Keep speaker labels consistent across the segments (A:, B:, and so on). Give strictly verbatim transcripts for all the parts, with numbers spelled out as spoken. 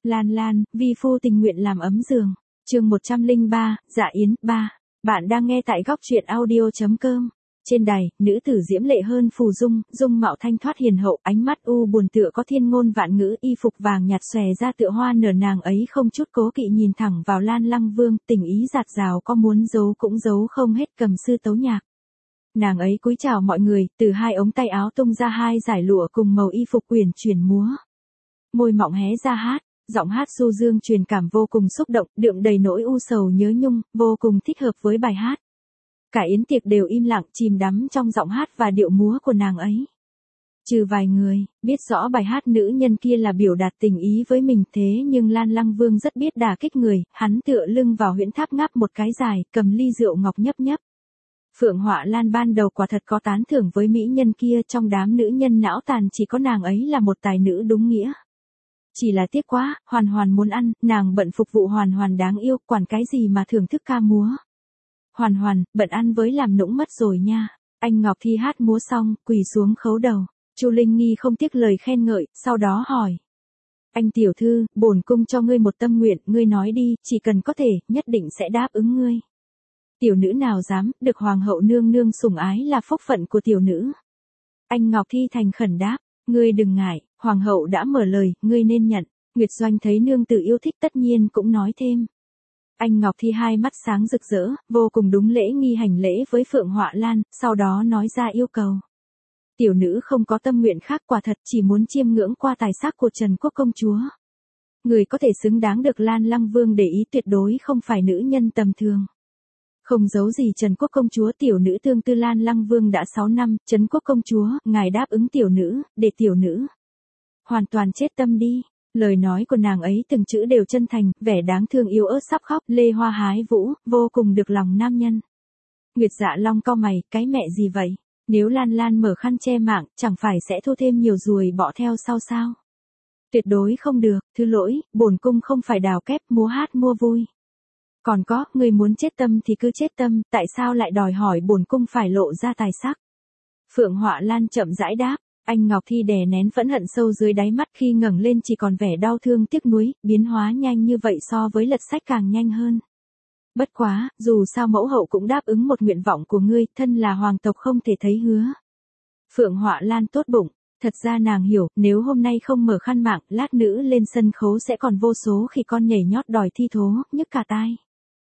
A: Lan Lan, vi phu tình nguyện làm ấm giường. Chương một trăm lẻ ba, Dạ Yến ba. Bạn đang nghe tại góc truyện audio chấm com. Trên đài, nữ tử diễm lệ hơn phù dung, dung mạo thanh thoát hiền hậu, ánh mắt u buồn tựa có thiên ngôn vạn ngữ, y phục vàng nhạt xòe ra tựa hoa nở, nàng ấy không chút cố kỵ nhìn thẳng vào Lan Lăng Vương, tình ý dạt dào, có muốn giấu cũng giấu không hết, cầm sư tấu nhạc. Nàng ấy cúi chào mọi người, từ hai ống tay áo tung ra hai dải lụa cùng màu y phục uyển chuyển múa. Môi mọng hé ra hát, giọng hát du dương truyền cảm vô cùng xúc động, đượm đầy nỗi u sầu nhớ nhung, vô cùng thích hợp với bài hát. Cả yến tiệc đều im lặng, chìm đắm trong giọng hát và điệu múa của nàng ấy. Trừ vài người, biết rõ bài hát nữ nhân kia là biểu đạt tình ý với mình, thế nhưng Lan Lăng Vương rất biết đả kích người, hắn tựa lưng vào huyễn tháp ngáp một cái dài, cầm ly rượu ngọc nhấp nhấp. Phượng Họa Lan ban đầu quả thật có tán thưởng với mỹ nhân kia, trong đám nữ nhân não tàn chỉ có nàng ấy là một tài nữ đúng nghĩa. Chỉ là tiếc quá, Hoàn Hoàn muốn ăn, nàng bận phục vụ Hoàn Hoàn đáng yêu, quản cái gì mà thưởng thức ca múa. Hoàn Hoàn, bận ăn với làm nũng mất rồi nha. Anh Ngọc Thi hát múa xong, quỳ xuống khấu đầu. Chu Linh Nghi không tiếc lời khen ngợi, sau đó hỏi. Anh tiểu thư, bổn cung cho ngươi một tâm nguyện, ngươi nói đi, chỉ cần có thể, nhất định sẽ đáp ứng ngươi. Tiểu nữ nào dám, được hoàng hậu nương nương sủng ái là phúc phận của tiểu nữ. Anh Ngọc Thi thành khẩn đáp, ngươi đừng ngại, hoàng hậu đã mở lời, ngươi nên nhận. Nguyệt Doanh thấy nương tử yêu thích tất nhiên cũng nói thêm. Anh Ngọc Thi hai mắt sáng rực rỡ, vô cùng đúng lễ nghi hành lễ với Phượng Họa Lan, sau đó nói ra yêu cầu. Tiểu nữ không có tâm nguyện khác, quả thật chỉ muốn chiêm ngưỡng qua tài sắc của Trần Quốc công chúa. Người có thể xứng đáng được Lan Lăng Vương để ý tuyệt đối không phải nữ nhân tầm thường. Không giấu gì Trần Quốc công chúa, tiểu nữ tương tư Lan Lăng Vương đã sáu năm, Trần Quốc công chúa, ngài đáp ứng tiểu nữ, để tiểu nữ hoàn toàn chết tâm đi. Lời nói của nàng ấy từng chữ đều chân thành, vẻ đáng thương yếu ớt sắp khóc, lê hoa hái vũ, vô cùng được lòng nam nhân. Nguyệt Dạ Long cau mày, cái mẹ gì vậy? Nếu Lan Lan mở khăn che mạng, chẳng phải sẽ thu thêm nhiều ruồi bọ theo sau sao? Tuyệt đối không được, thứ lỗi, bổn cung không phải đào kép múa hát mua vui. Còn có, người muốn chết tâm thì cứ chết tâm, tại sao lại đòi hỏi bổn cung phải lộ ra tài sắc? Phượng Họa Lan chậm rãi đáp. Anh Ngọc Thi đè nén phẫn hận sâu dưới đáy mắt, khi ngẩng lên chỉ còn vẻ đau thương tiếc nuối, biến hóa nhanh như vậy so với lật sách càng nhanh hơn. Bất quá, dù sao mẫu hậu cũng đáp ứng một nguyện vọng của ngươi, thân là hoàng tộc không thể thấy hứa. Phượng Họa Lan tốt bụng, thật ra nàng hiểu, nếu hôm nay không mở khăn mạng, lát nữ lên sân khấu sẽ còn vô số khi con nhảy nhót đòi thi thố, nhức cả tai.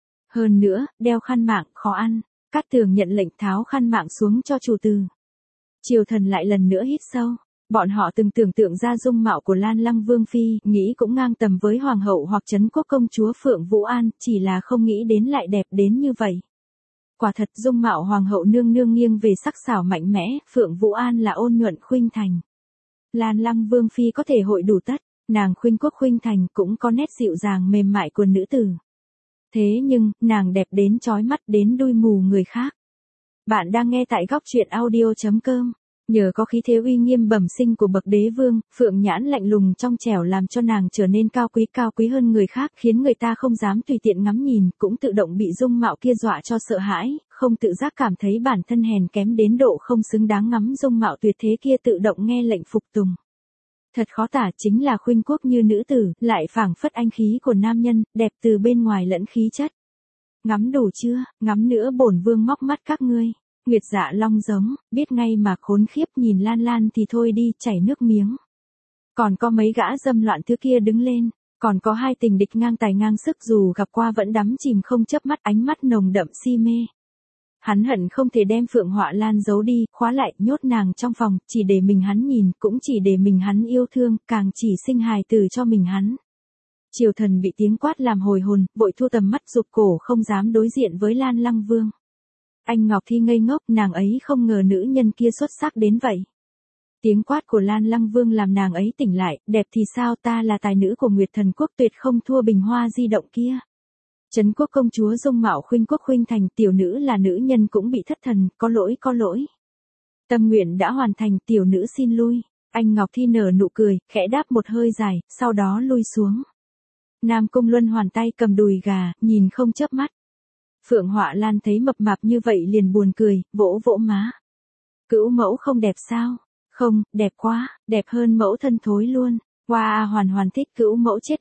A: Hơn nữa, đeo khăn mạng, khó ăn. Cát Tường nhận lệnh tháo khăn mạng xuống cho chủ từ. Triều thần lại lần nữa hít sâu. Bọn họ từng tưởng tượng ra dung mạo của Lan Lăng Vương Phi, nghĩ cũng ngang tầm với Hoàng hậu hoặc Trấn Quốc công chúa Phượng Vũ An, chỉ là không nghĩ đến lại đẹp đến như vậy. Quả thật dung mạo Hoàng hậu nương nương nghiêng về sắc sảo mạnh mẽ, Phượng Vũ An là ôn nhuận khuynh thành. Lan Lăng Vương Phi có thể hội đủ tất, nàng khuynh quốc khuynh thành cũng có nét dịu dàng mềm mại của nữ tử. Thế nhưng, nàng đẹp đến chói mắt đến đuôi mù người khác. Bạn đang nghe tại góc truyện audio chấm com. Nhờ có khí thế uy nghiêm bẩm sinh của bậc đế vương, Phượng Nhãn lạnh lùng trong trẻo làm cho nàng trở nên cao quý cao quý hơn người khác, khiến người ta không dám tùy tiện ngắm nhìn, cũng tự động bị dung mạo kia dọa cho sợ hãi, không tự giác cảm thấy bản thân hèn kém đến độ không xứng đáng ngắm dung mạo tuyệt thế kia, tự động nghe lệnh phục tùng. Thật khó tả, chính là khuynh quốc như nữ tử, lại phảng phất anh khí của nam nhân, đẹp từ bên ngoài lẫn khí chất. Ngắm đủ chưa, ngắm nữa bổn vương móc mắt các ngươi. Nguyệt Dạ Long giống, biết ngay mà khốn khiếp, nhìn Lan Lan thì thôi đi, chảy nước miếng. Còn có mấy gã dâm loạn thứ kia đứng lên, còn có hai tình địch ngang tài ngang sức, dù gặp qua vẫn đắm chìm không chớp mắt, ánh mắt nồng đậm si mê. Hắn hận không thể đem Phượng Họa Lan giấu đi, khóa lại, nhốt nàng trong phòng, chỉ để mình hắn nhìn, cũng chỉ để mình hắn yêu thương, càng chỉ sinh hài tử cho mình hắn. Triều thần bị tiếng quát làm hồi hồn, vội thu tầm mắt rụt cổ không dám đối diện với Lan Lăng Vương. Anh Ngọc Thi ngây ngốc, nàng ấy không ngờ nữ nhân kia xuất sắc đến vậy. Tiếng quát của Lan Lăng Vương làm nàng ấy tỉnh lại, đẹp thì sao, ta là tài nữ của Nguyệt Thần Quốc, tuyệt không thua bình hoa di động kia. Trấn Quốc công chúa dung mạo khuynh quốc khuynh thành, tiểu nữ là nữ nhân cũng bị thất thần, có lỗi có lỗi. Tâm nguyện đã hoàn thành, tiểu nữ xin lui. Anh Ngọc Thi nở nụ cười, khẽ đáp một hơi dài, sau đó lui xuống. Nam Cung Luân hoàn tay cầm đùi gà, nhìn không chớp mắt. Phượng Họa Lan thấy mập mạp như vậy liền buồn cười, vỗ vỗ má. Cữu mẫu không đẹp sao? Không, đẹp quá, đẹp hơn mẫu thân thối luôn. Wow, Hoàn Hoàn thích cữu mẫu chết mất.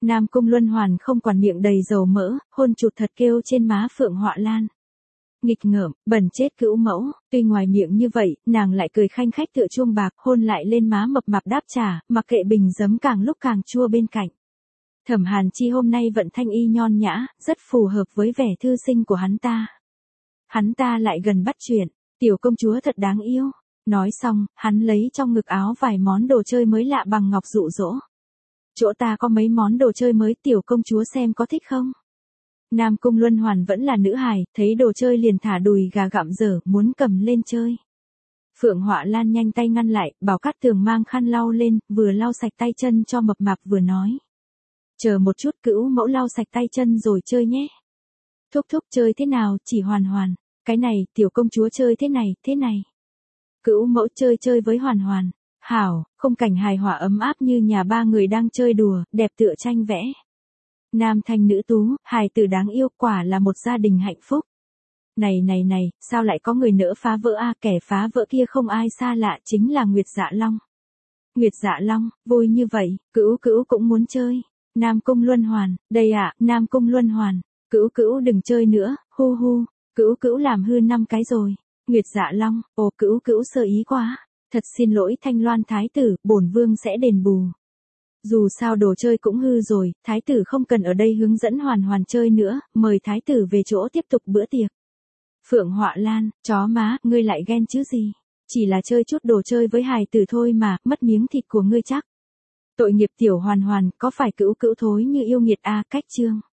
A: Nam Cung Luân Hoàn không quản miệng đầy dầu mỡ, hôn chụt thật kêu trên má Phượng Họa Lan. Nghịch ngợm, bẩn chết cữu mẫu, tuy ngoài miệng như vậy, nàng lại cười khanh khách tựa chuông bạc, hôn lại lên má mập mạp đáp trả, mặc kệ bình giấm càng lúc càng chua bên cạnh. Thẩm Hàn Chi hôm nay vận thanh y nhon nhã, rất phù hợp với vẻ thư sinh của hắn ta. Hắn ta lại gần bắt chuyện, tiểu công chúa thật đáng yêu. Nói xong, hắn lấy trong ngực áo vài món đồ chơi mới lạ bằng ngọc dụ dỗ. Chỗ ta có mấy món đồ chơi mới, tiểu công chúa xem có thích không? Nam Cung Luân Hoàn vẫn là nữ hài, thấy đồ chơi liền thả đùi gà gặm dở, muốn cầm lên chơi. Phượng Họa Lan nhanh tay ngăn lại, bảo Cát Tường mang khăn lau lên, vừa lau sạch tay chân cho mập mạp vừa nói. Chờ một chút, cữu mẫu lau sạch tay chân rồi chơi nhé. Thúc thúc chơi thế nào, chỉ Hoàn Hoàn. Cái này, tiểu công chúa chơi thế này, thế này. Cữu mẫu chơi chơi với Hoàn Hoàn. Hảo, khung cảnh hài hòa ấm áp như nhà ba người đang chơi đùa, đẹp tựa tranh vẽ. Nam thanh nữ tú, hài tử đáng yêu, quả là một gia đình hạnh phúc. Này này này, sao lại có người nỡ phá vỡ a, kẻ phá vỡ kia không ai xa lạ, chính là Nguyệt Dạ Long. Nguyệt Dạ Long, vui như vậy, cữu cữu cũng muốn chơi. Nam Cung Luân Hoàn, đây ạ, Nam Cung Luân Hoàn, cữu cữu đừng chơi nữa, hu hu, cữu cữu làm hư năm cái rồi. Nguyệt Dạ Long, ồ cữu cữu sơ ý quá, thật xin lỗi Thanh Loan thái tử, bổn vương sẽ đền bù. Dù sao đồ chơi cũng hư rồi, thái tử không cần ở đây hướng dẫn Hoàn Hoàn chơi nữa, mời thái tử về chỗ tiếp tục bữa tiệc. Phượng Họa Lan, chó má, ngươi lại ghen chứ gì? Chỉ là chơi chút đồ chơi với hài tử thôi mà, mất miếng thịt của ngươi chắc. Tội nghiệp tiểu Hoàn Hoàn, có phải cữu cữu thối như yêu nghiệt a, cách chương.